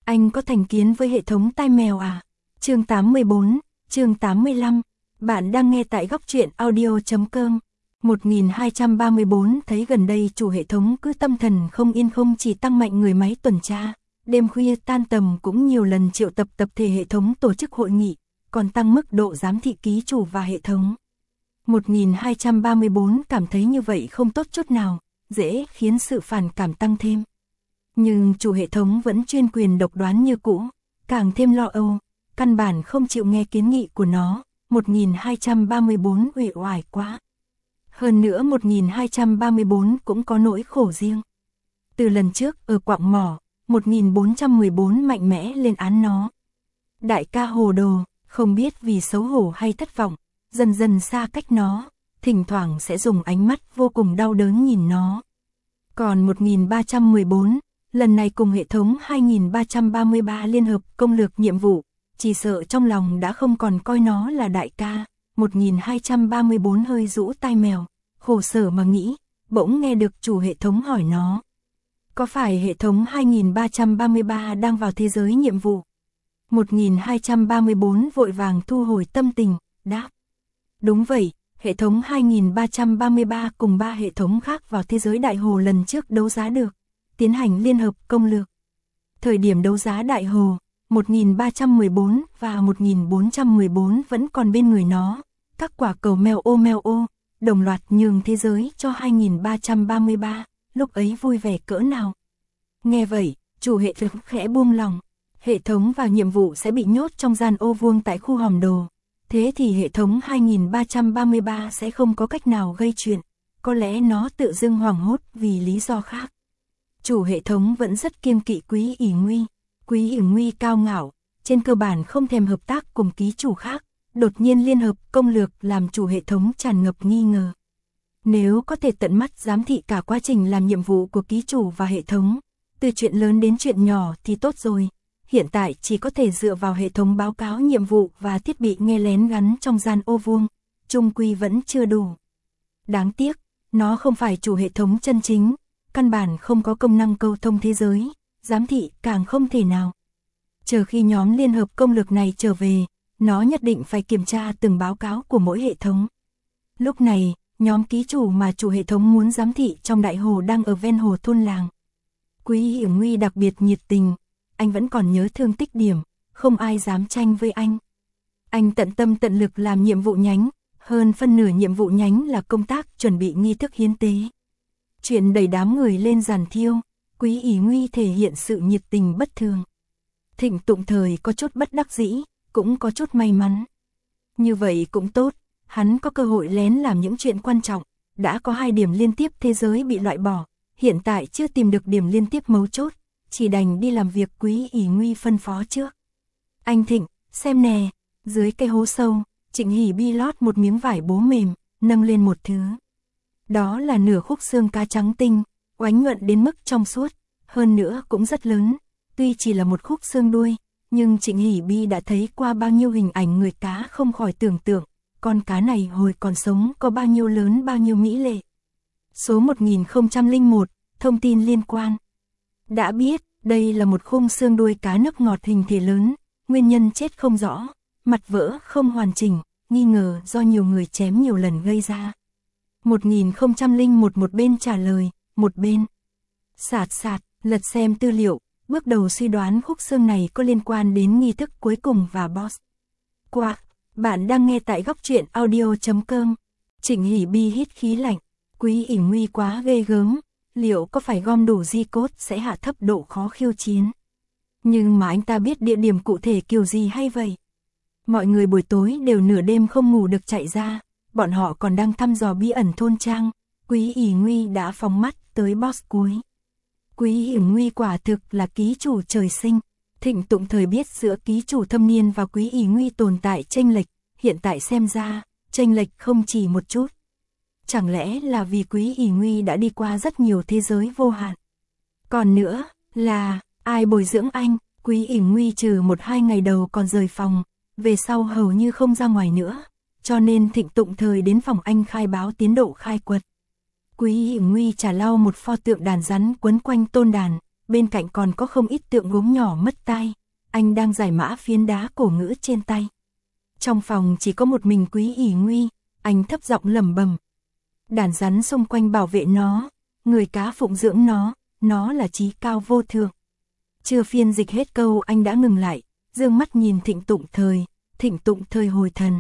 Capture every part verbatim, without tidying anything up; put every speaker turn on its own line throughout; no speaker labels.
Anh có thành kiến với hệ thống tai mèo à? Chương tám mươi bốn, chương tám mươi lăm. Bạn đang nghe tại góc truyện audio chấm com. một nghìn hai trăm ba mươi bốn thấy gần đây chủ hệ thống cứ tâm thần không yên, không chỉ tăng mạnh người máy tuần tra, đêm khuya tan tầm cũng nhiều lần triệu tập tập thể hệ thống tổ chức hội nghị, còn tăng mức độ giám thị ký chủ và hệ thống. một nghìn hai trăm ba mươi bốn cảm thấy như vậy không tốt chút nào, dễ khiến sự phản cảm tăng thêm. Nhưng chủ hệ thống vẫn chuyên quyền độc đoán như cũ, càng thêm lo âu, căn bản không chịu nghe kiến nghị của nó. một nghìn hai trăm ba mươi bốn uể oải quá. Hơn nữa một nghìn hai trăm ba mươi bốn cũng có nỗi khổ riêng. Từ lần trước ở quạng mỏ, một nghìn bốn trăm mười bốn mạnh mẽ lên án nó. Đại ca hồ đồ, không biết vì xấu hổ hay thất vọng, dần dần xa cách nó, thỉnh thoảng sẽ dùng ánh mắt vô cùng đau đớn nhìn nó. Còn một nghìn ba trăm mười bốn, lần này cùng hệ thống hai nghìn ba trăm ba mươi ba liên hợp công lược nhiệm vụ, chỉ sợ trong lòng đã không còn coi nó là đại ca. một nghìn hai trăm ba mươi bốn hơi rũ tai mèo, khổ sở mà nghĩ, bỗng nghe được chủ hệ thống hỏi nó. Có phải hệ thống hai nghìn ba trăm ba mươi ba đang vào thế giới nhiệm vụ? một nghìn hai trăm ba mươi bốn vội vàng thu hồi tâm tình, đáp. Đúng vậy, hệ thống hai nghìn ba trăm ba mươi ba cùng ba hệ thống khác vào thế giới đại hồ lần trước đấu giá được, tiến hành liên hợp công lược. Thời điểm đấu giá đại hồ, một nghìn ba trăm mười bốn và một nghìn bốn trăm mười bốn vẫn còn bên người nó, các quả cầu mèo ô mèo ô, đồng loạt nhường thế giới cho hai nghìn ba trăm ba mươi ba, lúc ấy vui vẻ cỡ nào. Nghe vậy, chủ hệ thống khẽ buông lòng, hệ thống vào nhiệm vụ sẽ bị nhốt trong gian ô vuông tại khu hòm đồ, thế thì hệ thống hai nghìn ba trăm ba mươi ba sẽ không có cách nào gây chuyện, có lẽ nó tự dưng hoảng hốt vì lý do khác. Chủ hệ thống vẫn rất kiêng kỵ Quý ỷ Nguy. Quý ỷ Nguy cao ngạo, trên cơ bản không thèm hợp tác cùng ký chủ khác, đột nhiên liên hợp công lược làm chủ hệ thống tràn ngập nghi ngờ. Nếu có thể tận mắt giám thị cả quá trình làm nhiệm vụ của ký chủ và hệ thống, từ chuyện lớn đến chuyện nhỏ thì tốt rồi, hiện tại chỉ có thể dựa vào hệ thống báo cáo nhiệm vụ và thiết bị nghe lén gắn trong gian ô vuông, chung quy vẫn chưa đủ. Đáng tiếc, nó không phải chủ hệ thống chân chính, căn bản không có công năng câu thông thế giới, giám thị càng không thể nào. Chờ khi nhóm liên hợp công lược này trở về, nó nhất định phải kiểm tra từng báo cáo của mỗi hệ thống. Lúc này, nhóm ký chủ mà chủ hệ thống muốn giám thị trong đại hồ đang ở ven hồ thôn làng. Quý ỷ Nguy đặc biệt nhiệt tình, anh vẫn còn nhớ thương tích điểm, không ai dám tranh với anh. Anh tận tâm tận lực làm nhiệm vụ nhánh, hơn phân nửa nhiệm vụ nhánh là công tác chuẩn bị nghi thức hiến tế. Chuyện đẩy đám người lên giàn thiêu, Quý ỷ Nguy thể hiện sự nhiệt tình bất thường. Thịnh Tụng Thời có chút bất đắc dĩ, cũng có chút may mắn. Như vậy cũng tốt, hắn có cơ hội lén làm những chuyện quan trọng, đã có hai điểm liên tiếp thế giới bị loại bỏ, hiện tại chưa tìm được điểm liên tiếp mấu chốt, chỉ đành đi làm việc Quý ỷ Nguy phân phó trước. Anh Thịnh, xem nè, dưới cây hố sâu, Trịnh Hỷ Bi lót một miếng vải bố mềm, nâng lên một thứ. Đó là nửa khúc xương cá trắng tinh, oánh nhuận đến mức trong suốt, hơn nữa cũng rất lớn, tuy chỉ là một khúc xương đuôi, nhưng Trịnh Hỷ Bi đã thấy qua bao nhiêu hình ảnh người cá không khỏi tưởng tượng, con cá này hồi còn sống có bao nhiêu lớn bao nhiêu mỹ lệ. Số một nghìn không trăm lẻ một, thông tin liên quan. Đã biết, đây là một khung xương đuôi cá nước ngọt hình thể lớn, nguyên nhân chết không rõ, mặt vỡ không hoàn chỉnh, nghi ngờ do nhiều người chém nhiều lần gây ra. một nghìn không trăm lẻ một một bên trả lời, một bên sạt sạt, lật xem tư liệu, bước đầu suy đoán khúc xương này có liên quan đến nghi thức cuối cùng và boss. Qua, bạn đang nghe tại góc truyện audio chấm com. Trịnh Hỷ Bi hít khí lạnh, Quý ỷ Nguy quá ghê gớm, liệu có phải gom đủ di cốt sẽ hạ thấp độ khó khiêu chiến. Nhưng mà anh ta biết địa điểm cụ thể kiểu gì hay vậy? Mọi người buổi tối đều nửa đêm không ngủ được chạy ra, bọn họ còn đang thăm dò bí ẩn thôn trang, Quý ỷ Nguy đã phóng mắt tới boss cuối. Quý ỷ Nguy quả thực là ký chủ trời sinh. Thịnh Tụng Thời biết giữa ký chủ thâm niên và Quý ỷ Nguy tồn tại chênh lệch, hiện tại xem ra, chênh lệch không chỉ một chút. Chẳng lẽ là vì Quý ỷ Nguy đã đi qua rất nhiều thế giới vô hạn? Còn nữa, là, ai bồi dưỡng anh? Quý ỷ Nguy trừ một hai ngày đầu còn rời phòng, về sau hầu như không ra ngoài nữa, cho nên Thịnh Tụng Thời đến phòng anh khai báo tiến độ khai quật. Quý ỷ Nguy trả lau một pho tượng đàn rắn quấn quanh tôn đàn, bên cạnh còn có không ít tượng gốm nhỏ mất tai. Anh đang giải mã phiến đá cổ ngữ trên tay. Trong phòng chỉ có một mình Quý ỷ Nguy, anh thấp giọng lẩm bẩm. Đàn rắn xung quanh bảo vệ nó, người cá phụng dưỡng nó, nó là chí cao vô thượng. Chưa phiên dịch hết câu anh đã ngừng lại, dương mắt nhìn Thịnh Tụng Thời, Thịnh Tụng Thời hồi thần.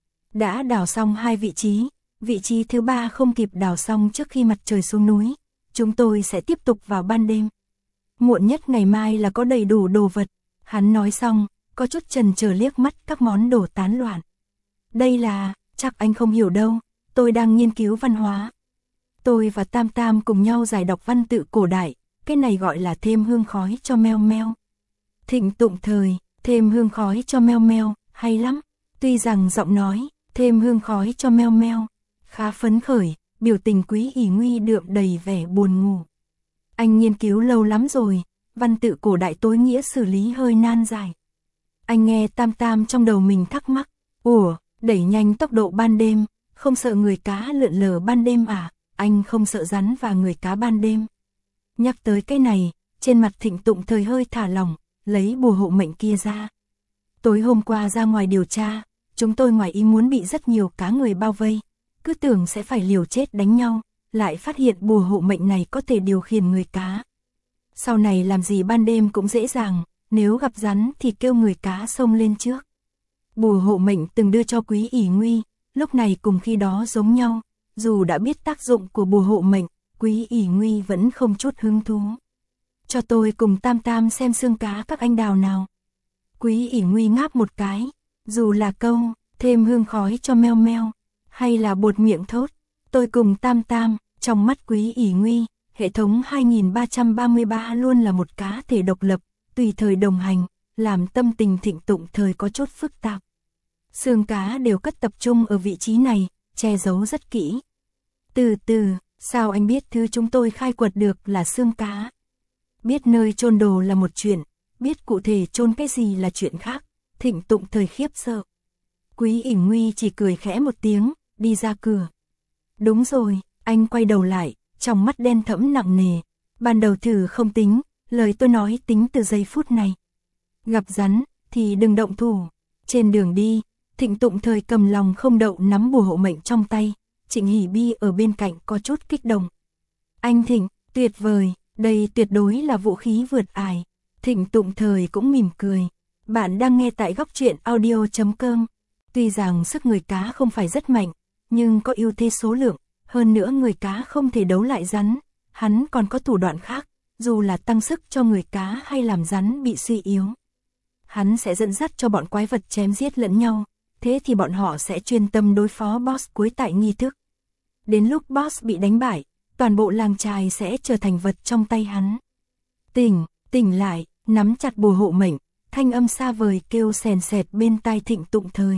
Đã đào xong hai vị trí, vị trí thứ ba không kịp đào xong trước khi mặt trời xuống núi, chúng tôi sẽ tiếp tục vào ban đêm. Muộn nhất ngày mai là có đầy đủ đồ vật, hắn nói xong, có chút chần chờ liếc mắt các món đồ tán loạn. Đây là, chắc anh không hiểu đâu, tôi đang nghiên cứu văn hóa. Tôi và Tam Tam cùng nhau giải đọc văn tự cổ đại, cái này gọi là thêm hương khói cho meo meo. Thịnh Tụng Thời, thêm hương khói cho meo meo, hay lắm. Tuy rằng giọng nói, thêm hương khói cho meo meo, khá phấn khởi, biểu tình Quý ỷ Nguy đượm đầy vẻ buồn ngủ. Anh nghiên cứu lâu lắm rồi, văn tự cổ đại tối nghĩa xử lý hơi nan giải. Anh nghe Tam Tam trong đầu mình thắc mắc, ủa, đẩy nhanh tốc độ ban đêm, không sợ người cá lượn lờ ban đêm à? Anh không sợ rắn và người cá ban đêm. Nhắc tới cái này, trên mặt Thịnh Tụng Thời hơi thả lỏng, lấy bùa hộ mệnh kia ra. Tối hôm qua ra ngoài điều tra, chúng tôi ngoài ý muốn bị rất nhiều cá người bao vây, cứ tưởng sẽ phải liều chết đánh nhau, lại phát hiện bùa hộ mệnh này có thể điều khiển người cá. Sau này làm gì ban đêm cũng dễ dàng, nếu gặp rắn thì kêu người cá xông lên trước. Bùa hộ mệnh từng đưa cho Quý ỷ Nguy, lúc này cùng khi đó giống nhau, dù đã biết tác dụng của bùa hộ mệnh, Quý ỷ Nguy vẫn không chút hứng thú. Cho tôi cùng Tam Tam xem xương cá các anh đào nào. Quý ỷ Nguy ngáp một cái, dù là câu, thêm hương khói cho meo meo, hay là bột miệng thốt, tôi cùng Tam Tam, trong mắt Quý ỷ Nguy, hệ thống hai nghìn ba trăm ba mươi ba luôn là một cá thể độc lập, tùy thời đồng hành, làm tâm tình Thịnh Tụng Thời có chút phức tạp. Xương cá đều cất tập trung ở vị trí này, che giấu rất kỹ. Từ từ, sao anh biết thứ chúng tôi khai quật được là xương cá? Biết nơi chôn đồ là một chuyện, biết cụ thể chôn cái gì là chuyện khác. Thịnh Tụng Thời khiếp sợ. Quý ỷ Nguy chỉ cười khẽ một tiếng, đi ra cửa. Đúng rồi, anh quay đầu lại, trong mắt đen thẫm nặng nề. Ban đầu thử không tính, lời tôi nói tính từ giây phút này. Gặp rắn, thì đừng động thủ. Trên đường đi, Thịnh Tụng Thời cầm lòng không đậu nắm bùa hộ mệnh trong tay. Trịnh Hỷ Bi ở bên cạnh có chút kích động. Anh Thịnh, tuyệt vời, đây tuyệt đối là vũ khí vượt ải. Thịnh Tụng Thời cũng mỉm cười. Bạn đang nghe tại góc truyện audio chấm com. Tuy rằng sức người cá không phải rất mạnh, nhưng có ưu thế số lượng, hơn nữa người cá không thể đấu lại rắn, hắn còn có thủ đoạn khác, dù là tăng sức cho người cá hay làm rắn bị suy yếu. Hắn sẽ dẫn dắt cho bọn quái vật chém giết lẫn nhau, thế thì bọn họ sẽ chuyên tâm đối phó boss cuối tại nghi thức. Đến lúc boss bị đánh bại, toàn bộ làng trài sẽ trở thành vật trong tay hắn. Tỉnh, tỉnh lại, nắm chặt bùa hộ mệnh, thanh âm xa vời kêu sèn sẹt bên tai Thịnh Tụng Thời.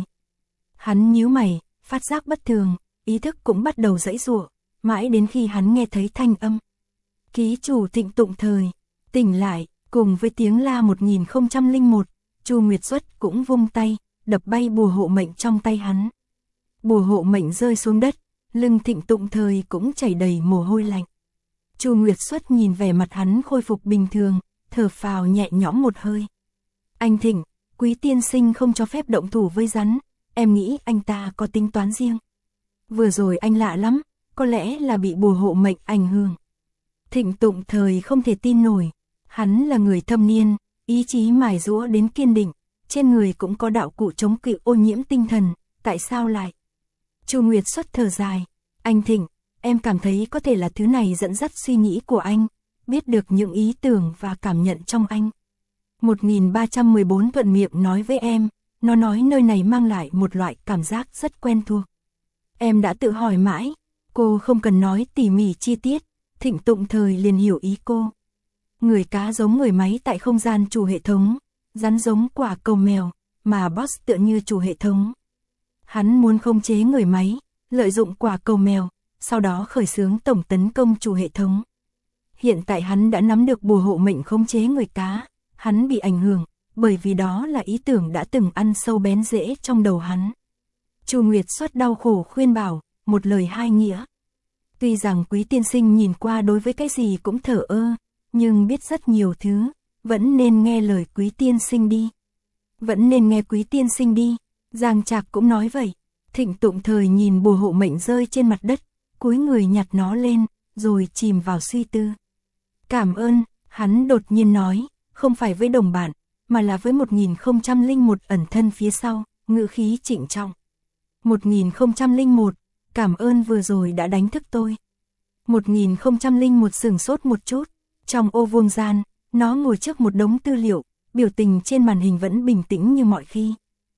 Hắn nhíu mày, phát giác bất thường, ý thức cũng bắt đầu giãy giụa, mãi đến khi hắn nghe thấy thanh âm. Ký chủ Thịnh Tụng Thời, tỉnh lại, cùng với tiếng la một nghìn không trăm lẻ một, Chu Nguyệt Xuất cũng vung tay, đập bay bùa hộ mệnh trong tay hắn. Bùa hộ mệnh rơi xuống đất, lưng Thịnh Tụng Thời cũng chảy đầy mồ hôi lạnh. Chu Nguyệt Xuất nhìn vẻ mặt hắn khôi phục bình thường, thở phào nhẹ nhõm một hơi. Anh Thịnh, Quý tiên sinh không cho phép động thủ với rắn, em nghĩ anh ta có tính toán riêng. Vừa rồi anh lạ lắm, có lẽ là bị bùa hộ mệnh ảnh hưởng. Thịnh Tụng Thời không thể tin nổi, hắn là người thâm niên, ý chí mài giũa đến kiên định, trên người cũng có đạo cụ chống cự ô nhiễm tinh thần, tại sao lại? Chu Nguyệt Xuất thở dài, anh Thịnh, em cảm thấy có thể là thứ này dẫn dắt suy nghĩ của anh, biết được những ý tưởng và cảm nhận trong anh. một nghìn ba trăm mười bốn thuận miệng nói với em, nó nói nơi này mang lại một loại cảm giác rất quen thuộc. Em đã tự hỏi mãi, cô không cần nói tỉ mỉ chi tiết, Thịnh Tụng Thời liền hiểu ý cô. Người cá giống người máy tại không gian chủ hệ thống, rắn giống quả cầu mèo, mà boss tựa như chủ hệ thống. Hắn muốn khống chế người máy, lợi dụng quả cầu mèo, sau đó khởi xướng tổng tấn công chủ hệ thống. Hiện tại hắn đã nắm được bùa hộ mệnh khống chế người cá, hắn bị ảnh hưởng, bởi vì đó là ý tưởng đã từng ăn sâu bén rễ trong đầu hắn. Chu Nguyệt Xuất đau khổ khuyên bảo, một lời hai nghĩa. Tuy rằng Quý tiên sinh nhìn qua đối với cái gì cũng thờ ơ, nhưng biết rất nhiều thứ, vẫn nên nghe lời Quý tiên sinh đi. Vẫn nên nghe Quý tiên sinh đi, Giang Trạc cũng nói vậy. Thịnh Tụng Thời nhìn bùa hộ mệnh rơi trên mặt đất, cúi người nhặt nó lên, rồi chìm vào suy tư. Cảm ơn, hắn đột nhiên nói, không phải với đồng bạn, mà là với một nghìn không trăm lẻ một ẩn thân phía sau, ngữ khí trịnh trọng. một nghìn không trăm lẻ một, cảm ơn vừa rồi đã đánh thức tôi. một nghìn không trăm lẻ một sửng sốt một chút, trong ô vuông gian, nó ngồi trước một đống tư liệu, biểu tình trên màn hình vẫn bình tĩnh như mọi khi.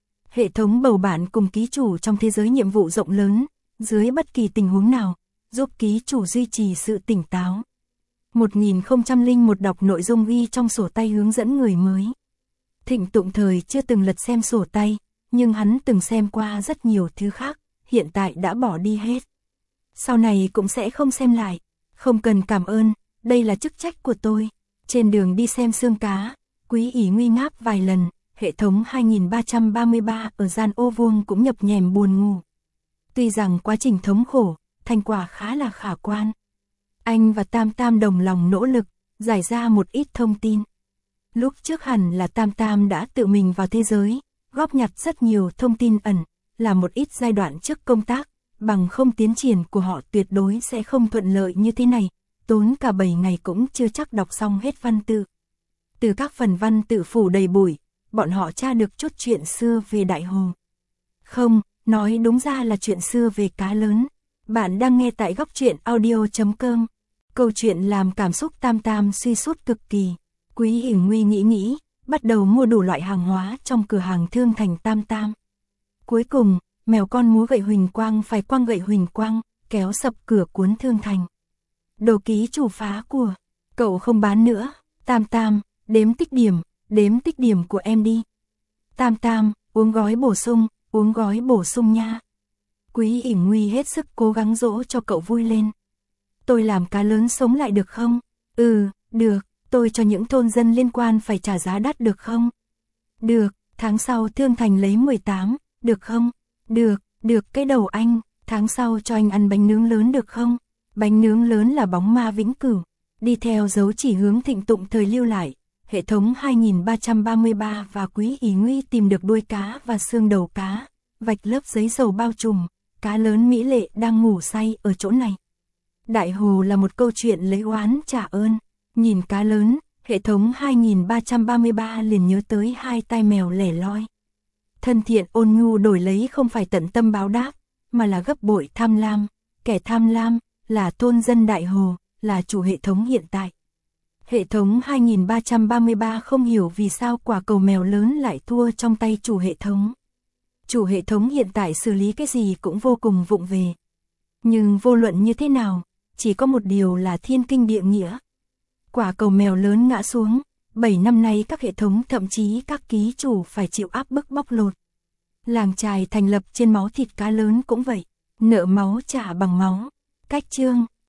Hệ thống bầu bạn cùng ký chủ trong thế giới nhiệm vụ rộng lớn, dưới bất kỳ tình huống nào, giúp ký chủ duy trì sự tỉnh táo. một nghìn không trăm lẻ một đọc nội dung ghi trong sổ tay hướng dẫn người mới. Thịnh Tụng Thời chưa từng lật xem sổ tay, nhưng hắn từng xem qua rất nhiều thứ khác, hiện tại đã bỏ đi hết. Sau này cũng sẽ không xem lại, không cần cảm ơn, đây là chức trách của tôi. Trên đường đi xem xương cá, Quý ỷ nguy ngáp vài lần, hệ thống hai nghìn ba trăm ba mươi ba ở gian ô vuông cũng nhập nhèm buồn ngủ. Tuy rằng quá trình thống khổ, thành quả khá là khả quan. Anh và Tam Tam đồng lòng nỗ lực, giải ra một ít thông tin. Lúc trước hẳn là Tam Tam đã tự mình vào thế giới, góp nhặt rất nhiều thông tin ẩn, là một ít giai đoạn trước công tác, bằng không tiến triển của họ tuyệt đối sẽ không thuận lợi như thế này, tốn cả bảy ngày cũng chưa chắc đọc xong hết văn tự. Từ các phần văn tự phủ đầy bụi, bọn họ tra được chút chuyện xưa về Đại Hồ. Không, nói đúng ra là chuyện xưa về cá lớn. Bạn đang nghe tại góc truyện audio chấm com. Câu chuyện làm cảm xúc Tam Tam suy sút cực kỳ. Quý ỷ nguy nghĩ nghĩ, bắt đầu mua đủ loại hàng hóa trong cửa hàng thương thành Tam Tam. Cuối cùng, mèo con múa gậy huỳnh quang phải quăng gậy huỳnh quang, kéo sập cửa cuốn thương thành. Đồ ký chủ phá của, cậu không bán nữa. Tam Tam, đếm tích điểm, đếm tích điểm của em đi. Tam Tam, uống gói bổ sung, uống gói bổ sung nha. Quý ỷ nguy hết sức cố gắng dỗ cho cậu vui lên. Tôi làm cá lớn sống lại được không? Ừ, được, tôi cho những thôn dân liên quan phải trả giá đắt được không? Được, tháng sau thương thành lấy mười tám, được không? Được, được cái đầu anh, tháng sau cho anh ăn bánh nướng lớn được không? Bánh nướng lớn là bóng ma vĩnh cửu. Đi theo dấu chỉ hướng Thịnh Tụng Thời lưu lại, hệ thống hai nghìn ba trăm ba mươi ba và Quý ỷ nguy tìm được đuôi cá và xương đầu cá, vạch lớp giấy dầu bao trùm, cá lớn mỹ lệ đang ngủ say ở chỗ này. Đại Hồ là một câu chuyện lấy oán trả ơn, nhìn cá lớn, hệ thống hai nghìn ba trăm ba mươi ba liền nhớ tới hai tai mèo lẻ loi. Thân thiện ôn nhu đổi lấy không phải tận tâm báo đáp, mà là gấp bội tham lam, kẻ tham lam là thôn dân Đại Hồ, là chủ hệ thống hiện tại. Hệ thống hai nghìn ba trăm ba mươi ba không hiểu vì sao quả cầu mèo lớn lại thua trong tay chủ hệ thống. Chủ hệ thống hiện tại xử lý cái gì cũng vô cùng vụng về. Nhưng vô luận như thế nào, chỉ có một điều là thiên kinh địa nghĩa. Quả cầu mèo lớn ngã xuống, bảy năm nay các hệ thống thậm chí các ký chủ phải chịu áp bức bóc lột. Làng trài thành lập trên máu thịt cá lớn cũng vậy, nợ máu trả bằng máu. Cách chương